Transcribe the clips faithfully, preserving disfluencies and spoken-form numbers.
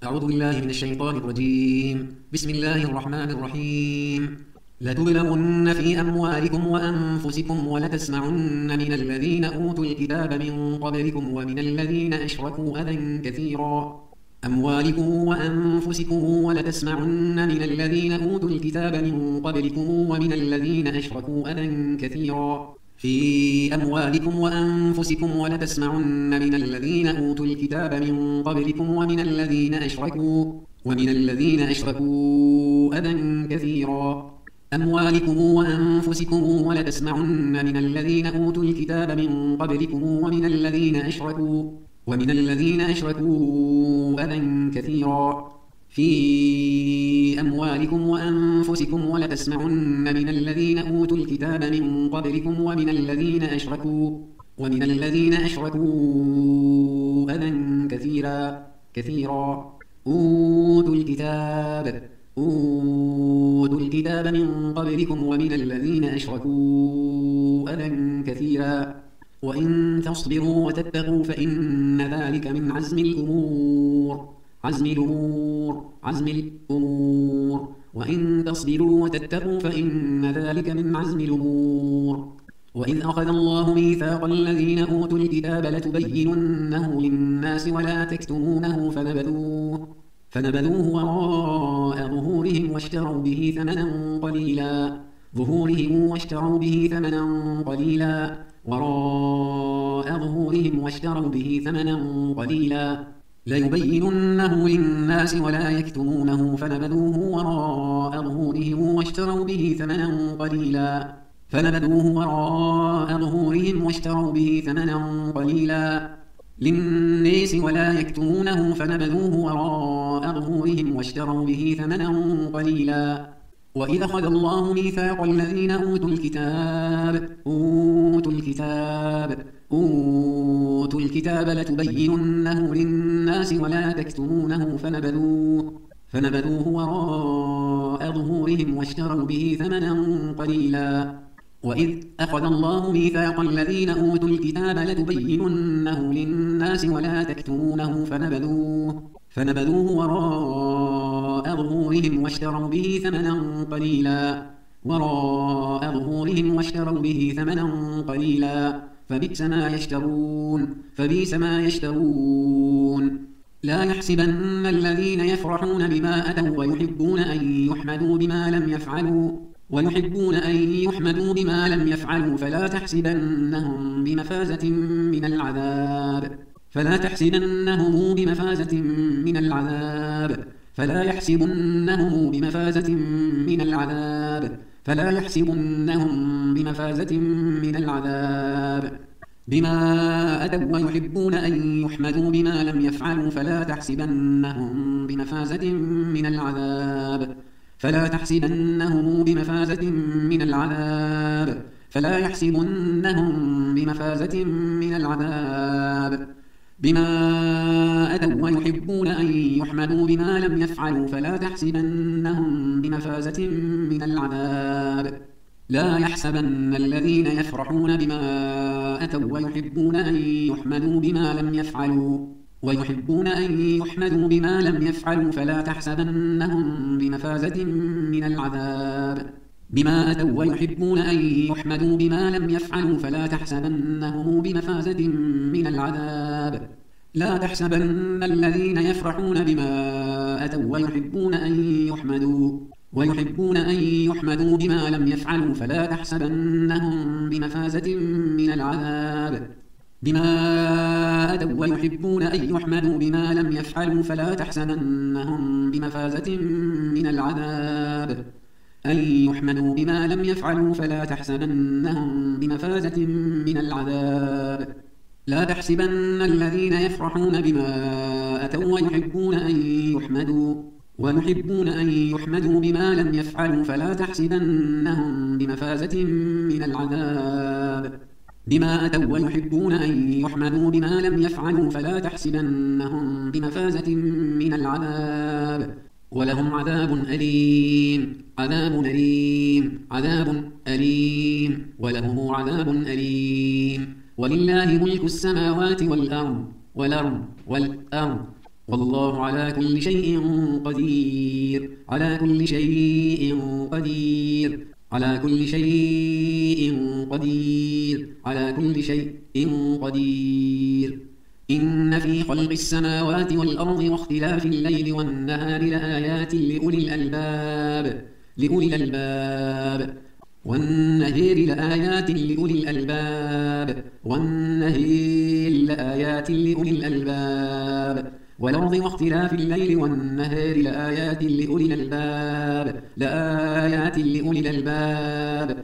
أعوذ بالله من الشيطان الرجيم. بسم الله الرحمن الرحيم. لتبلغن في أموالكم وأنفسكم ولتسمعن من الذين أوتوا الكتاب من قبلكم ومن الذين أشركوا أذى كثيرا. أموالكم وأنفسكم ولتسمعن من الذين أوتوا الكتاب من قبلكم ومن الذين أشركوا أذى كثيرا. في أموالكم وأنفسكم ولتسمعن من الذين أوتوا الكتاب من قبلكم ومن الذين أشركوا ومن الذين أشركوا أذى كثيرا. أموالكم وأنفسكم ولتسمعن من الذين أوتوا الكتاب من قبلكم ومن الذين أشركوا ومن الذين أشركوا أذى كثيرا. في أموالكم وأنفسكم ولتسمعن من الذين أوتوا الكتاب من قبلكم ومن الذين أشركوا ومن الذين أشركوا أذى كثيرا كثيرا. أوتوا الكتاب أوتوا الكتاب من قبلكم ومن الذين أشركوا أذى كثيرا. وإن تصبروا وتتقوا فإن ذلك من عزم الأمور عزم الأمور عزم الأمور. وإن تصبروا وتتقوا فإن ذلك من عزم الأمور. وإذ أخذ الله ميثاق الذين أوتوا الكتاب لتبيننه للناس ولا تكتمونه فنبذوه فنبذوه وراء ظهورهم واشتروا به ثمنا قليلا ظهورهم واشتروا به ثمنا قليلا وراء ظهورهم واشتروا به ثمنا قليلا ليبيننه للناس ولا يكتمونه فنبذوه وراء ظهورهم واشتروا به ثمنا قليلا فنبذوه وراء ظهورهم واشتروا به ثمنا قليلا للناس ولا يكتمونه فنبذوه وراء ظهورهم واشتروا به ثمنا قليلا. وإذ أخذ الله ميثاق الذين أوتوا الكتاب أوتوا الكتاب أوتوا الكتاب لتبيننه للناس ولا تكتمونه فنبذوه فنبذوه وراء ظهورهم واشتروا به ثمنا قليلا. وإذ أخذ الله ميثاق الذين أوتوا الكتاب لتبيننه للناس ولا تكتمونه فنبذوه فنبذوه وراء ظهورهم واشتروا به ثمنا قليلا وراء ظهورهم واشتروا به ثمنا قليلا فبئس ما يشترون فبئس ما يشترون. لا يحسبن الذين يفرحون بما أتوا ويحبون أن يحمدوا بما لم يفعلوا ويحبون أن يحمدوا بما لم يفعلوا فلا تحسبنهم بمفازة من العذاب فلا تحسبنهم بمفازة من العذاب فلا يحسبنهم بمفازة من العذاب فلا يحسبنهم بمفازة من العذاب. بما أتوا ويحبون أن يحمدوا بما لم يفعلوا فلا تحسبنهم بمفازة من العذاب فلا تحسبنهم بمفازة من العذاب فلا يحسبنهم بمفازة من العذاب. بما أتوا ويحبون أن يحمدوا بما لم يفعلوا فلا تحسبنهم بمفازة من العذاب. لا يحسبن الذين يفرحون بما أتوا ويحبون أن يحمدوا بما لم يفعلوا ويحبون أن يحمدوا بما لم يفعلوا فلا تحسبنهم بمفازة من العذاب. بما أتوا ويحبون أن يحمدوا بما لم يفعلوا فلا تحسبنهم بمفازة من العذاب. لا تحسبن الذين يفرحون بما أتوا ويحبون أن يحمدوا ويحبون أن يحمدوا بما لم يفعلوا فلا تحسبنهم بمفازة من العذاب. بما أتوا ويحبون أن يحمدوا بما لم يفعلوا فلا تحسبنهم بمفازة من العذاب. أن يحمدوا بما لم يفعلوا فلا تحسبنهم بمفازة من العذاب. لا تحسبن الذين يفرحون بما أتوا ويحبون أن يحمدوا ويحبون أن يحمدوا بما لم يفعلوا فلا تحسبنهم بمفازة من العذاب. بما أتوا ويحبون أن يحمدوا بما لم يفعلوا فلا تحسبنهم بمفازة من العذاب. ولهم عذاب أليم عذاب أليم عذاب أليم ولهم عذاب أليم. ولله ملك السماوات والأرض والأرض والأرض والله على كل شيء قدير على كل شيء قدير على كل شيء قدير على كل شيء قدير إن في خلق السماوات والأرض واختلاف الليل والنهار لآيات لأولي الألباب لأولي الألباب والنهار لآيات لأولي الألباب والنهار لآيات لأولي الألباب والأرض واختلاف الليل والنهار لآيات لأولي الألباب لآيات لأولي الألباب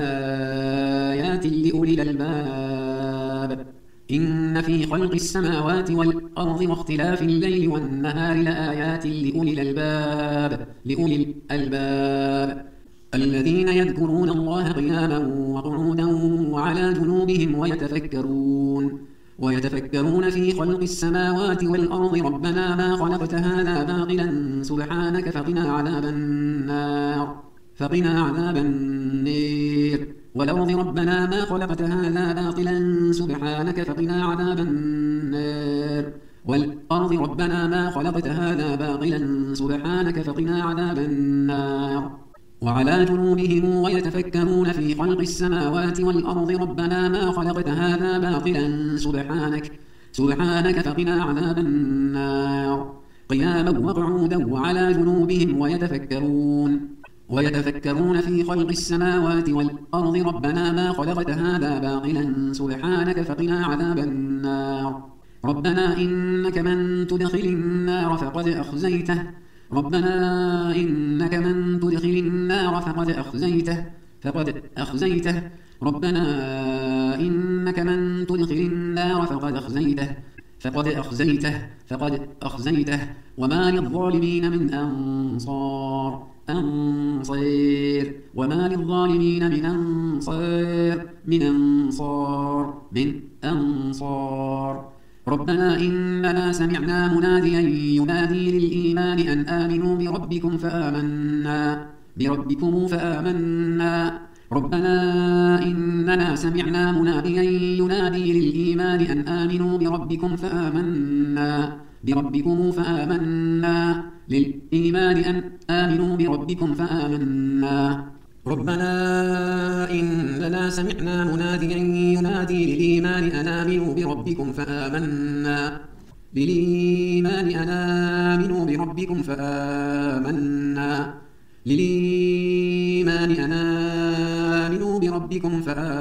لآيات لأولي الألباب إن في خلق السماوات والأرض واختلاف الليل والنهار لآيات لأولي الألباب لأولي الألباب الذين يذكرون الله قياما وقعودا وعلى جنوبهم ويتفكرون ويتفكرون في خلق السماوات والأرض ربنا ما خلقت هذا باطلا سبحانك فقنا عذاب النار فقنا عذاب النار والأرض ربنا ما خلقت هذا باطلا سبحانك فقنا عذاب النار والأرض ربنا ما خلقت هذا باطلا سبحانك فقنا عذاب النار وعلى جنوبهم ويتفكرون في خلق السماوات والأرض ربنا ما خلقت هذا باطلا سبحانك سبحانك فقنا عذاب النار قياما وقعودا وعلى جنوبهم ويتفكرون ويتفكرون في خلق السماوات والأرض ربنا ما خلقت هذا باطلا سبحانك فقنا عذاب النار ربنا إنك من تدخل النار فقد أخزيته ربنا إنك من تدخل النار فقد أخزيته فقد أخزيته ربنا إنك من تدخل النار فقد أخزيته فقد أخزيته فقد أخزيته وما للظالمين من أنصار أنصير وما للظالمين من أنصار من أنصار من أنصار ربنا إننا سمعنا مناديا ينادي للإيمان أن آمنوا بربكم فآمنا بربكم فآمنا ربنا إننا سمعنا مناديا ينادي للإيمان أن آمنوا بربكم فآمنا بربكم فآمنا للإيمان أن آمنوا بربكم فآمنا ربنا إننا سمعنا مناديا ينادي للإيمان أن آمنوا بربكم فآمنا للإيمان أن آمنوا بربكم فآمنا للإيمان أن آمنوا بربكم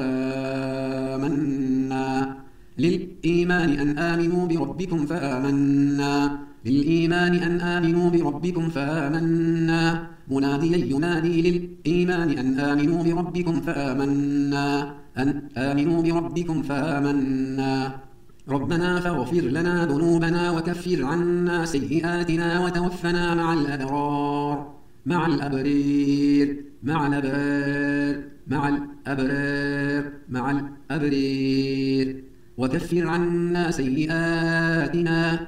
فآمنا للإيمان أن آمنوا بربكم فآمنا للإيمان أن آمنوا بربكم فآمنا مناديا ينادي للإيمان أن آمنوا بربكم فآمنا أن آمنوا بربكم فآمنا ربنا فاغفر لنا ذنوبنا وكفر عنا سيئاتنا وتوفنا مع الأبرار مع الأبرير مع الأبرار مع الأبرار مع الأبرير وكفر عنا سيئاتنا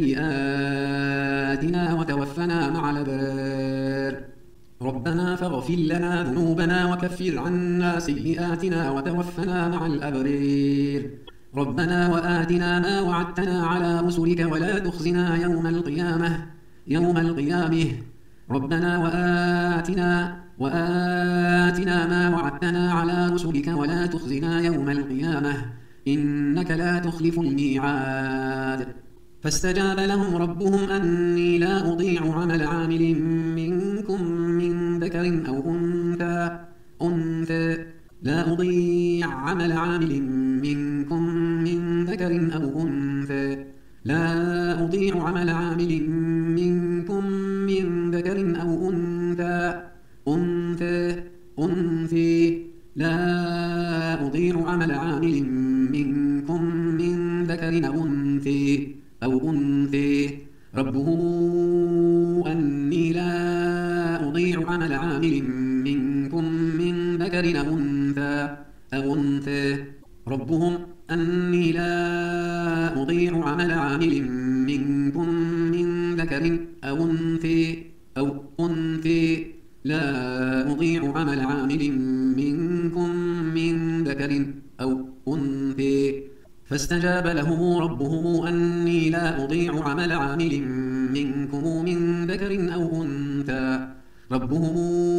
سيئاتنا وتوفنا مع الأبرار ربنا فاغفر لنا ذنوبنا وكفر عنا سيئاتنا وتوفنا مع الأبرار ربنا وآتنا ما وعدتنا على رسلك ولا تخزنا يوم القيامة يوم القيامة ربنا وآتنا وآتنا ما وعدتنا على رسلك ولا تخزنا يوم القيامة إنك لا تخلف الميعاد فاستجاب لهم ربهم أني لا أضيع عمل عامل منكم من ذكر أو أنثى أنثى لا أضيع عمل عامل منكم من ذكر أو أنثى لا أضيع عمل عامل منكم من ذكر أو أنثى أنثى أنثى لا أضيع عمل عامل منكم من ذكر أو أنثى أو أنثى ربه أني لا أضيع عمل عامل منكم من ذكر أو أنثى أو أنثى ربهم أني لا أضيع عمل عامل منكم من ذكر أو أنثى أو أنثى لا أضيع عمل عامل منكم من ذكر أو أنثى فاستجاب لهم ربهم أني لا أضيع عمل عامل منكم من ذكر أو أنثى ربهم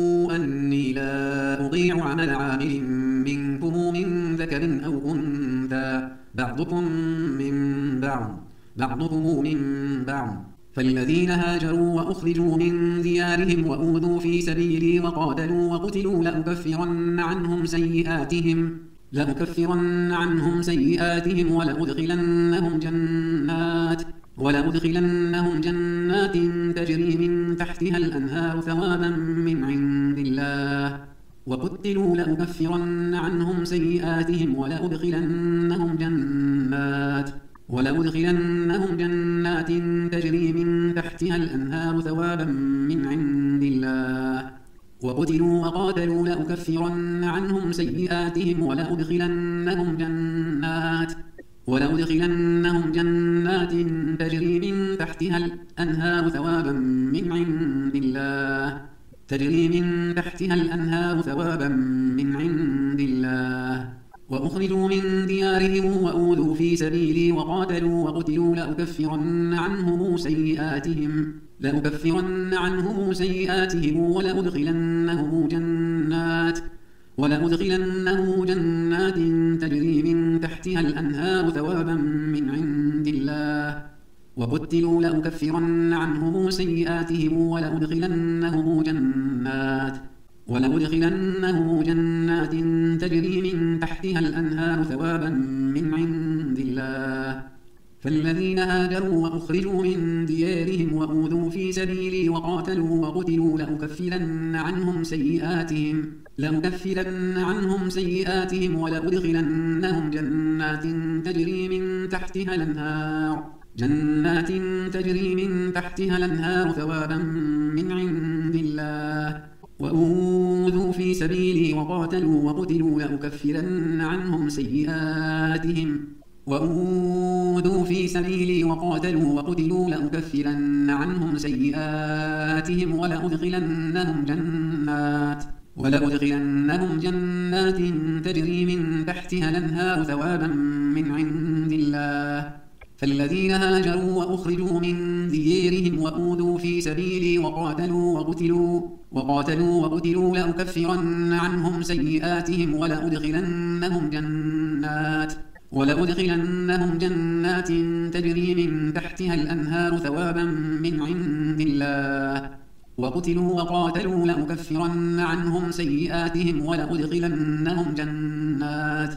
أني لا أضيع عمل عامل منكم من ذكر أو أنثى بعضكم من بعض بعضكم من بعض فالذين هاجروا وأخرجوا من ديارهم وأوذوا في سبيلي وقاتلوا وقتلوا لأكفرن عنهم سيئاتهم لأكفرن عنهم سيئاتهم ولأدخلنهم جنات ولأدخلنهم جنات تجري من تحتها الأنهار ثوابا من عند الله وقتلوا لأكفرن عنهم سيئاتهم ولأدخلنهم جنات ولأدخلنهم جنات تجري من تحتها الأنهار ثوابا من عند الله وقتلوا وقاتلوا لأكفرن عنهم سيئاتهم ولأدخلنهم جنات ولأدخلنهم جنات تجري من تحتها الأنهار ثوابا من عند الله تجري من تحتها الأنهار ثوابا من عند الله وأخرجوا من ديارهم وأوذوا في سبيلي وقاتلوا وقتلوا لأكفرن عنهم سيئاتهم لأكفرن عنهم سيئاتهم ولأدخلنهم جنات ولأدخلنهم جنات تجري من تحتها الأنهار ثوابا من عند الله وقتلوا لأكفرن عنهم سيئاتهم ولأدخلنهم جنات ولأدخلنهم جنات تجري من تحتها الأنهار ثوابا من عند الله فالذين هاجروا وأخرجوا من ديارهم وأوذوا في سبيلي وقاتلوا وقتلوا لأكفرن عنهم سيئاتهم لأكفرن عنهم سيئاتهم ولأدخلنهم جنات تجري من تحتها الأنهار جنات تجري من تحتها الأنهار ثوابا من عند الله وأوذوا في سبيلي وقاتلوا وقتلوا لأكفرن عنهم سيئاتهم وأوذوا في سبيلي وقاتلوا وقتلوا لأكفرن عنهم سيئاتهم ولأدخلنهم جنات ولأدخلنهم جنات تجري من تحتها الأنهار ثوابا من عند الله فالذين هاجروا وأخرجوا من ديارهم وأوذوا في سبيلي وقاتلوا وقتلوا وقاتلوا وقتلوا لأكفرن عنهم سيئاتهم ولأدخلنهم جنات ولأدخلنهم جنات تجري من تحتها الأنهار ثوابا من عند الله وقتلوا وقاتلوا لأكفرن عنهم سيئاتهم ولأدخلنهم جنات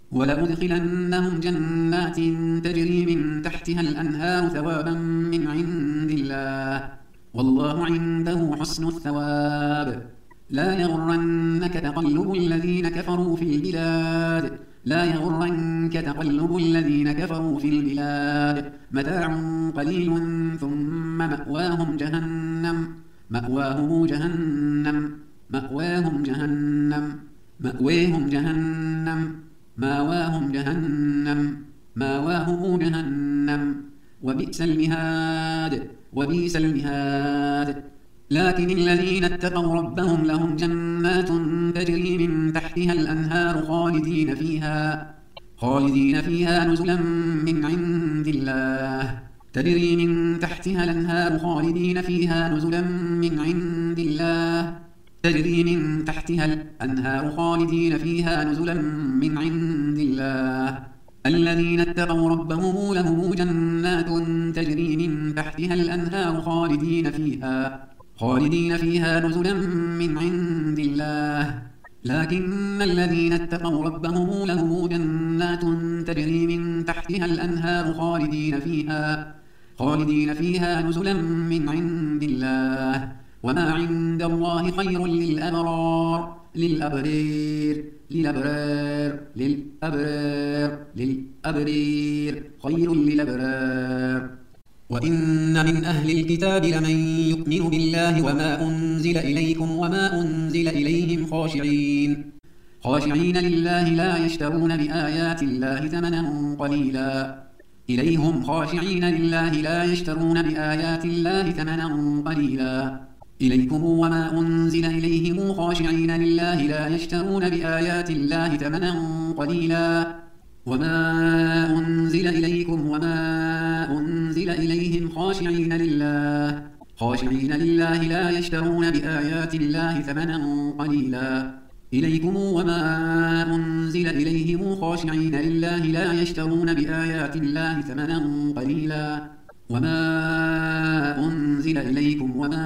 ولأدخلنهم جنات تجري من تحتها الأنهار ثوابا من عند الله والله عنده حسن الثواب لا يغرنك تقلب الذين كفروا في البلاد لا يغرنك تقلب الذين كفروا في البلاد متاع قليل ثم مأواهم جهنم مأواهم جهنم مأواهم جهنم مأواهم جهنم مأواهم جهنم مأواهم جهنم وبئس المهاد وبئس المهاد لكن الذين اتقوا ربهم لهم جنات تجري من تحتها الأنهار خالدين فيها خالدين فيها نزلا من عند الله تجري من تحتها الأنهار خالدين فيها نزلا من عند الله تجري من تحتها الأنهار خالدين فيها نزلا من عند الله الذين اتقوا ربهم لهم جنات تجري من تحتها الأنهار خالدين فيها خالدين فيها نزلا من عند الله لكن الذين اتقوا ربهم لهم جنات تجري من تحتها الأنهار خالدين فيها خالدين فيها نزلا من عند الله وما عند الله خير للأبرار للأبرير للأبرار للأبرار للأبرير خير للأبرار وإن من أهل الكتاب لمن يؤمن بالله وما أنزل إليكم وما أنزل إليهم خاشعين خاشعين لله لا يشترون بآيات الله ثمنا قليلا إليهم خاشعين لله لا يشترون بآيات الله ثمنا قليلا إليكم وما أنزل إليهم خاشعين لله لا يشترون بآيات الله ثمنا قليلا وما أنزل إليكم وما أنزل إليهم خاشعين لله خاشعين لله لا يشترون بآيات الله ثمنا قليلا إليكم وما أنزل إليهم خاشعين لله لا يشترون بآيات الله ثمنا قليلا وما أنزل إليكم وما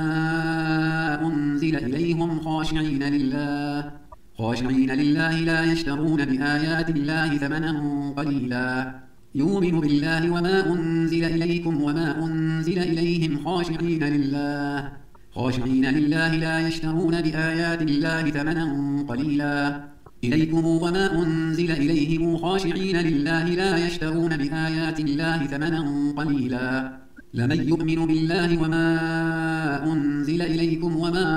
أنزل إليهم خاشعين لله خاشعين لله لا يشترون بآيات الله ثمنا قليلا يؤمن بالله وما أنزل إليكم وما أنزل إليهم خاشعين لله خاشعين لله لا يشترون بآيات الله ثمنا قليلا إليكم وما أنزل إليهم خاشعين لله لا يشترون بآيات الله ثمنا قليلا لمن يؤمن بالله وما أنزل إليكم وما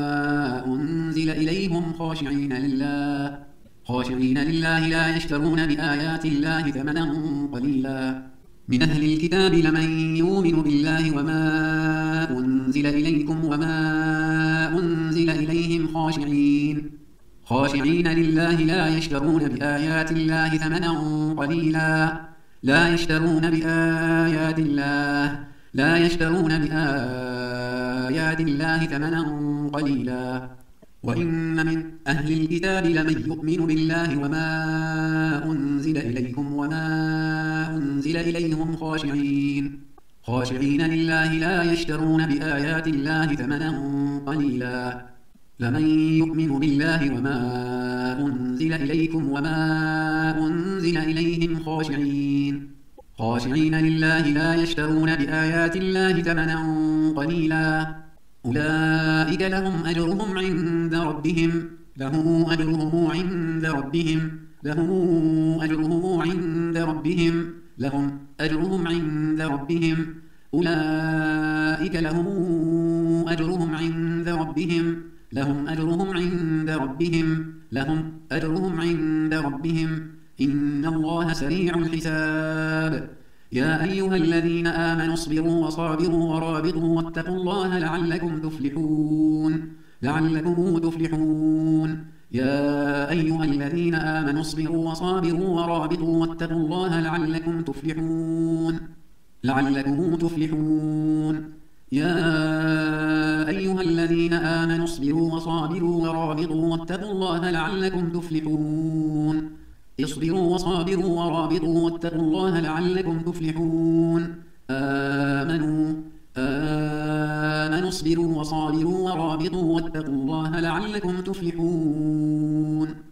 أنزل إليهم خاشعين لله خاشعين لله لا يشترون بآيات الله ثمنا قليلا من أهل الكتاب لمن يؤمن بالله وما أنزل إليكم وما أنزل إليهم خاشعين خاشعين لله لا يشترون بآيات الله ثمنا قليلا لا يشترون بآيات الله لا يشترون بآيات الله ثمنا قليلا وإن من أهل الكتاب لمن يؤمن بالله وما أنزل إليكم وما أنزل إليهم خاشعين خاشعين لله لا يشترون بآيات الله ثمنا قليلا لمن يؤمن بالله وما أنزل إليكم وما أنزل إليهم خاشعين خاشعين لله لا يشترون بآيات الله ثمنا قليلا أولئك لهم أجرهم عند ربهم لهم أجرهم عند ربهم لهم أجرهم عند ربهم لهم أجرهم عند ربهم أولئك لهم أجرهم عند ربهم لهم أجرهم عند ربهم لهم أجرهم عند ربهم إن الله سريع الحساب يا أيها الذين آمنوا اصبروا وصابروا ورابطوا واتقوا الله لعلكم تفلحون لعلكم تفلحون يا أيها الذين آمنوا اصبروا وصابروا ورابطوا واتقوا الله لعلكم تفلحون لعلكم تفلحون يا أيها الذين آمنوا اصبروا وصابروا ورابطوا واتقوا الله لعلكم تفلحون اصبروا وصابروا ورابطوا واتقوا الله لعلكم تفلحون آمنوا آمنوا اصبروا وصابروا ورابطوا واتقوا الله لعلكم تفلحون